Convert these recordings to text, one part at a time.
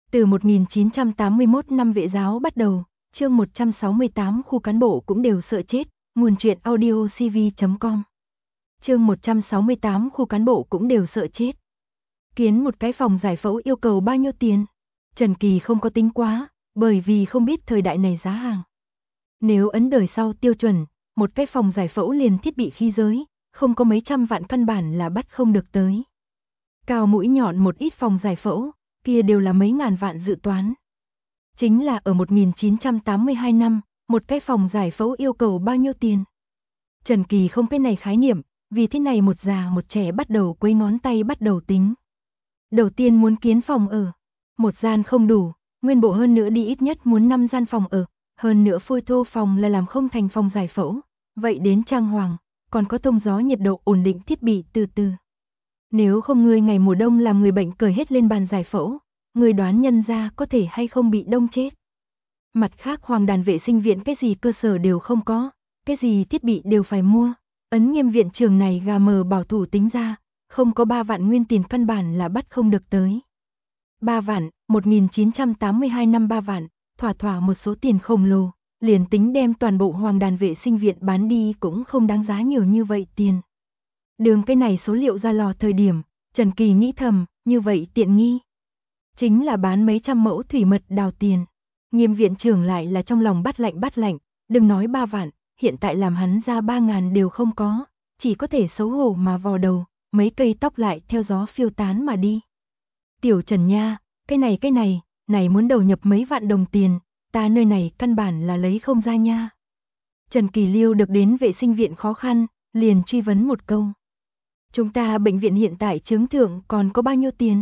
Từ 1981 năm Vệ giáo bắt đầu, chương 168 khu cán bộ cũng đều sợ chết, nguồn truyện audio cv.com. Chương 168 khu cán bộ cũng đều sợ chết. Kiến một cái phòng giải phẫu yêu cầu bao nhiêu tiền? Trần Kỳ không có tính quá, bởi vì không biết thời đại này giá hàng. Nếu ấn đời sau tiêu chuẩn, một cái phòng giải phẫu liền thiết bị khí giới, không có mấy trăm vạn căn bản là bắt không được tới. Cao mũi nhọn một ít phòng giải phẫu, kia đều là mấy ngàn vạn dự toán. Chính là ở 1982 năm, một cái phòng giải phẫu yêu cầu bao nhiêu tiền? Trần Kỳ không cái này khái niệm, vì thế này một già một trẻ bắt đầu quấy ngón tay bắt đầu tính. Đầu tiên muốn kiến phòng ở, một gian không đủ, nguyên bộ hơn nữa đi ít nhất muốn 5 gian phòng ở, hơn nữa phôi thô phòng là làm không thành phòng giải phẫu, vậy đến trang hoàng, còn có thông gió nhiệt độ ổn định thiết bị từ từ. Nếu không ngươi ngày mùa đông làm người bệnh cởi hết lên bàn giải phẫu, người đoán nhân ra có thể hay không bị đông chết. Mặt khác Hoàng Đàn vệ sinh viện cái gì cơ sở đều không có, cái gì thiết bị đều phải mua. Ấn Nghiêm viện trường này gà mờ bảo thủ tính ra, không có 3 vạn nguyên tiền căn bản là bắt không được tới. 3 vạn, 1982 năm 3 vạn, thỏa thỏa một số tiền khổng lồ, liền tính đem toàn bộ Hoàng Đàn vệ sinh viện bán đi cũng không đáng giá nhiều như vậy tiền. Đường cái này số liệu ra lò thời điểm, Trần Kỳ nghĩ thầm, như vậy tiện nghi. Chính là bán mấy trăm mẫu thủy mật đào tiền. Nghiêm viện trưởng lại là trong lòng bắt lạnh, đừng nói 3 vạn, hiện tại làm hắn ra 3.000 đều không có, chỉ có thể xấu hổ mà vò đầu, mấy cây tóc lại theo gió phiêu tán mà đi. Tiểu Trần nha, cái này muốn đầu nhập mấy vạn đồng tiền, ta nơi này căn bản là lấy không ra nha. Trần Kỳ Liêu được đến vệ sinh viện khó khăn, liền truy vấn một câu. Chúng ta bệnh viện hiện tại chứng thượng còn có bao nhiêu tiền?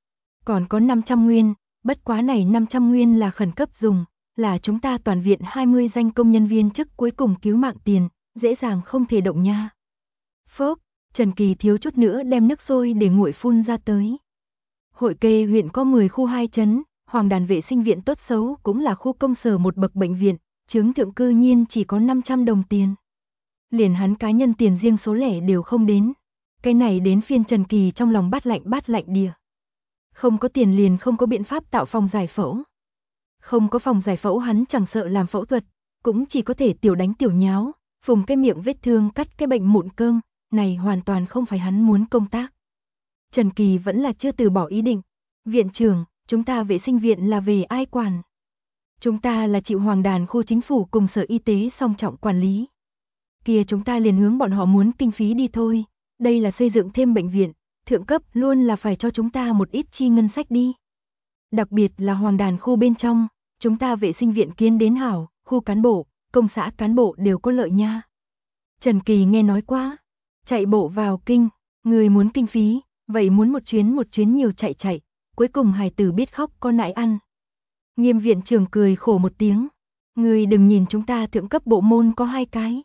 Còn có 500 nguyên, bất quá này 500 nguyên là khẩn cấp dùng, là chúng ta toàn viện 20 danh công nhân viên chức cuối cùng cứu mạng tiền, dễ dàng không thể động nha. Phốc, Trần Kỳ thiếu chút nữa đem nước sôi để nguội phun ra tới. Hội Kê huyện có 10 khu 2 trấn, Hoàng Đàn vệ sinh viện tốt xấu cũng là khu công sở một bậc bệnh viện, chứng thượng cư nhiên chỉ có 500 đồng tiền. Liền hắn cá nhân tiền riêng số lẻ đều không đến. Cái này đến phiên Trần Kỳ trong lòng bát lạnh đìa. Không có tiền liền không có biện pháp tạo phòng giải phẫu. Không có phòng giải phẫu hắn chẳng sợ làm phẫu thuật, cũng chỉ có thể tiểu đánh tiểu nháo, phùng cái miệng vết thương cắt cái bệnh mụn cơm, này hoàn toàn không phải hắn muốn công tác. Trần Kỳ vẫn là chưa từ bỏ ý định. Viện trưởng, chúng ta vệ sinh viện là về ai quản? Chúng ta là chịu Hoàng Đàn khu chính phủ cùng sở y tế song trọng quản lý. Kia chúng ta liền hướng bọn họ muốn kinh phí đi thôi. Đây là xây dựng thêm bệnh viện, thượng cấp luôn là phải cho chúng ta một ít chi ngân sách đi. Đặc biệt là Hoàng Đàn khu bên trong, chúng ta vệ sinh viện kiến đến hảo, khu cán bộ, công xã cán bộ đều có lợi nha. Trần Kỳ nghe nói quá, chạy bộ vào kinh, người muốn kinh phí, vậy muốn một chuyến nhiều chạy, cuối cùng hài tử biết khóc có nại ăn. Nghiêm viện trưởng cười khổ một tiếng, người đừng nhìn chúng ta thượng cấp bộ môn có 2 cái.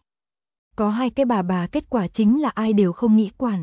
Có 2 cái bà kết quả chính là ai đều không nghĩ quản.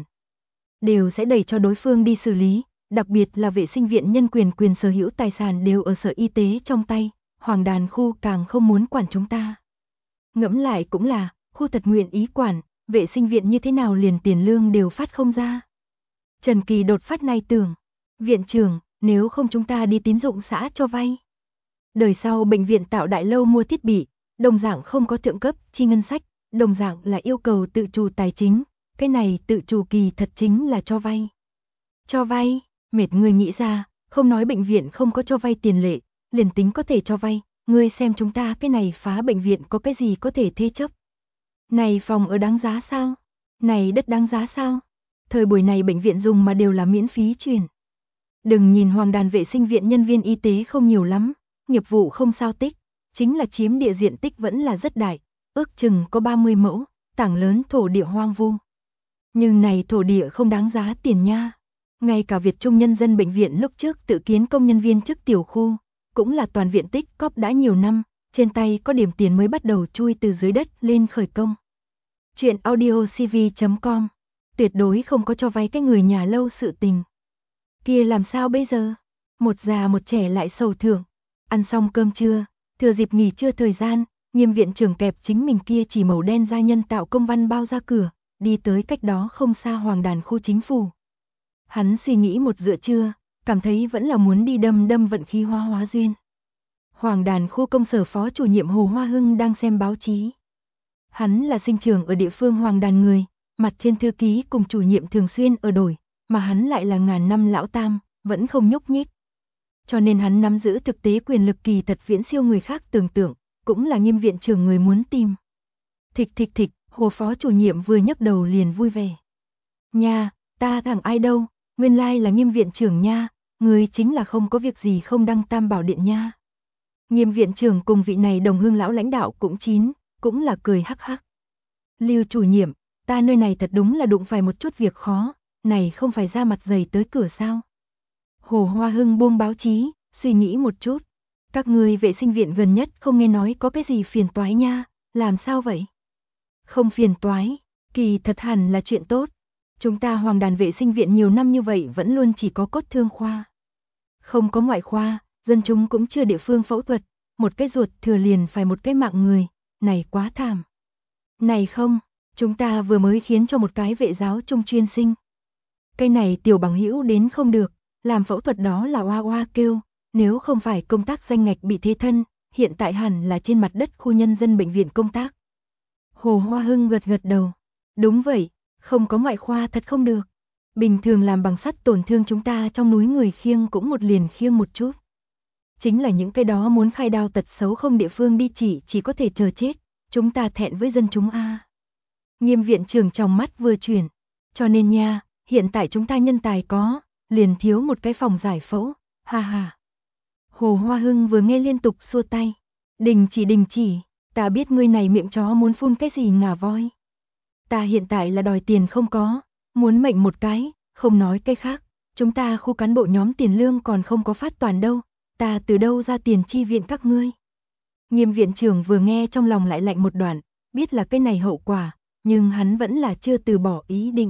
Đều sẽ đẩy cho đối phương đi xử lý, đặc biệt là vệ sinh viện nhân quyền sở hữu tài sản đều ở sở y tế trong tay, Hoàng Đàn khu càng không muốn quản chúng ta. Ngẫm lại cũng là, khu thật nguyện ý quản, vệ sinh viện như thế nào liền tiền lương đều phát không ra. Trần Kỳ đột phát này tưởng, viện trưởng, nếu không chúng ta đi tín dụng xã cho vay. Đời sau bệnh viện tạo đại lâu mua thiết bị, đồng dạng không có thượng cấp chi ngân sách, đồng dạng là yêu cầu tự chủ tài chính, cái này tự chủ kỳ thật chính là cho vay. Cho vay, mệt người nghĩ ra, không nói bệnh viện không có cho vay tiền lệ, liền tính có thể cho vay, ngươi xem chúng ta cái này phá bệnh viện có cái gì có thể thế chấp. Này phòng ở đáng giá sao? Này đất đáng giá sao? Thời buổi này bệnh viện dùng mà đều là miễn phí truyền. Đừng nhìn Hoàng Đàn vệ sinh viện nhân viên y tế không nhiều lắm, nghiệp vụ không sao tích, chính là chiếm địa diện tích vẫn là rất đại, ước chừng có 30 mẫu, tảng lớn thổ địa hoang vu. Nhưng này thổ địa không đáng giá tiền nha. Ngay cả Việt Trung Nhân dân bệnh viện lúc trước tự kiến công nhân viên chức tiểu khu, cũng là toàn viện tích cóp đã nhiều năm, trên tay có điểm tiền mới bắt đầu chui từ dưới đất lên khởi công. Chuyện audio cv.com, tuyệt đối không có cho vay cái người nhà lâu sự tình. Kia làm sao bây giờ? Một già một trẻ lại sầu thưởng. Ăn xong cơm trưa, thừa dịp nghỉ trưa thời gian, Nghiêm viện trưởng kẹp chính mình kia chỉ màu đen da nhân tạo công văn bao ra cửa, đi tới cách đó không xa Hoàng Đàn khu chính phủ. Hắn suy nghĩ một giữa trưa, cảm thấy vẫn là muốn đi đâm đâm vận khí hóa duyên. Hoàng đàn khu công sở phó chủ nhiệm Hồ Hoa Hưng đang xem báo chí. Hắn là sinh trưởng ở địa phương Hoàng đàn người, mặt trên thư ký cùng chủ nhiệm thường xuyên ở đổi, mà hắn lại là ngàn năm lão tam, vẫn không nhúc nhích. Cho nên hắn nắm giữ thực tế quyền lực kỳ thật viễn siêu người khác tưởng tượng, cũng là Nghiêm viện trưởng người muốn tìm. Thịch, Hồ phó chủ nhiệm vừa nhấc đầu liền vui vẻ. Nha, ta thằng ai đâu, nguyên lai là Nghiêm viện trưởng nha, người chính là không có việc gì không đăng Tam Bảo Điện nha. Nghiêm viện trưởng cùng vị này đồng hương lão lãnh đạo cũng là cười hắc hắc. Lưu chủ nhiệm, ta nơi này thật đúng là đụng phải một chút việc khó, này không phải ra mặt dày tới cửa sao. Hồ Hoa Hưng buông báo chí, suy nghĩ một chút. Các người vệ sinh viện gần nhất không nghe nói có cái gì phiền toái nha, làm sao vậy? Không phiền toái, kỳ thật hẳn là chuyện tốt. Chúng ta Hoàng đàn vệ sinh viện nhiều năm như vậy vẫn luôn chỉ có cốt thương khoa. Không có ngoại khoa, dân chúng cũng chưa địa phương phẫu thuật, một cái ruột thừa liền phải một cái mạng người, này quá thảm. Này không, chúng ta vừa mới khiến cho một cái vệ giáo trung chuyên sinh. Cái này tiểu bằng hữu đến không được, làm phẫu thuật đó là oa oa kêu, nếu không phải công tác danh ngạch bị thế thân, hiện tại hẳn là trên mặt đất khu nhân dân bệnh viện công tác. Hồ Hoa Hưng gật đầu. Đúng vậy, không có ngoại khoa thật không được. Bình thường làm bằng sắt tổn thương chúng ta trong núi người khiêng cũng một liền khiêng một chút. Chính là những cái đó muốn khai đao tật xấu không địa phương đi chỉ có thể chờ chết. Chúng ta thẹn với dân chúng a. Nghiêm viện trưởng trong mắt vừa chuyển. Cho nên nha, hiện tại chúng ta nhân tài có, liền thiếu một cái phòng giải phẫu, ha ha. Hồ Hoa Hưng vừa nghe liên tục xua tay. Đình chỉ, ta biết ngươi này miệng chó muốn phun cái gì ngà voi. Ta hiện tại là đòi tiền không có, muốn mệnh một cái, không nói cái khác. Chúng ta khu cán bộ nhóm tiền lương còn không có phát toàn đâu, ta từ đâu ra tiền chi viện các ngươi. Nghiêm viện trưởng vừa nghe trong lòng lại lạnh một đoạn, biết là cái này hậu quả, nhưng hắn vẫn là chưa từ bỏ ý định.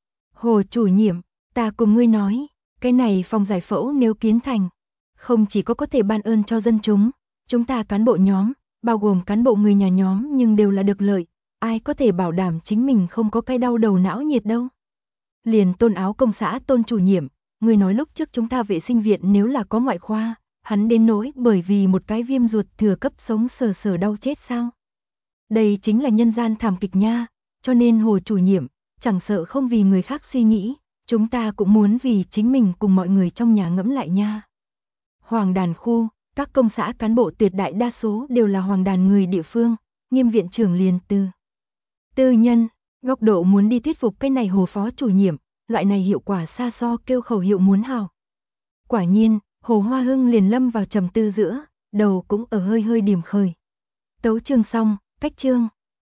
Hồ chủ nhiệm, ta cùng ngươi nói, cái này phòng giải phẫu nếu kiến thành, không chỉ có thể ban ơn cho dân chúng ta cán bộ nhóm, bao gồm cán bộ người nhà nhóm nhưng đều là được lợi, ai có thể bảo đảm chính mình không có cái đau đầu não nhiệt đâu. Liền Tôn Áo công xã Tôn chủ nhiệm, người nói lúc trước chúng ta vệ sinh viện nếu là có ngoại khoa, hắn đến nỗi bởi vì một cái viêm ruột thừa cấp sống sờ đau chết sao. Đây chính là nhân gian thảm kịch nha, cho nên Hồ chủ nhiệm, chẳng sợ không vì người khác suy nghĩ, chúng ta cũng muốn vì chính mình cùng mọi người trong nhà ngẫm lại nha. Hoàng đàn khu, các công xã cán bộ tuyệt đại đa số đều là hoàng đàn người địa phương, Nghiêm viện trưởng liền từ tư nhân, góc độ muốn đi thuyết phục cái này Hồ phó chủ nhiệm, loại này hiệu quả xa so kêu khẩu hiệu muốn hào. Quả nhiên, Hồ Hoa Hưng liền lâm vào trầm tư giữa, đầu cũng ở hơi điểm khởi. Tấu chương xong, cách chương.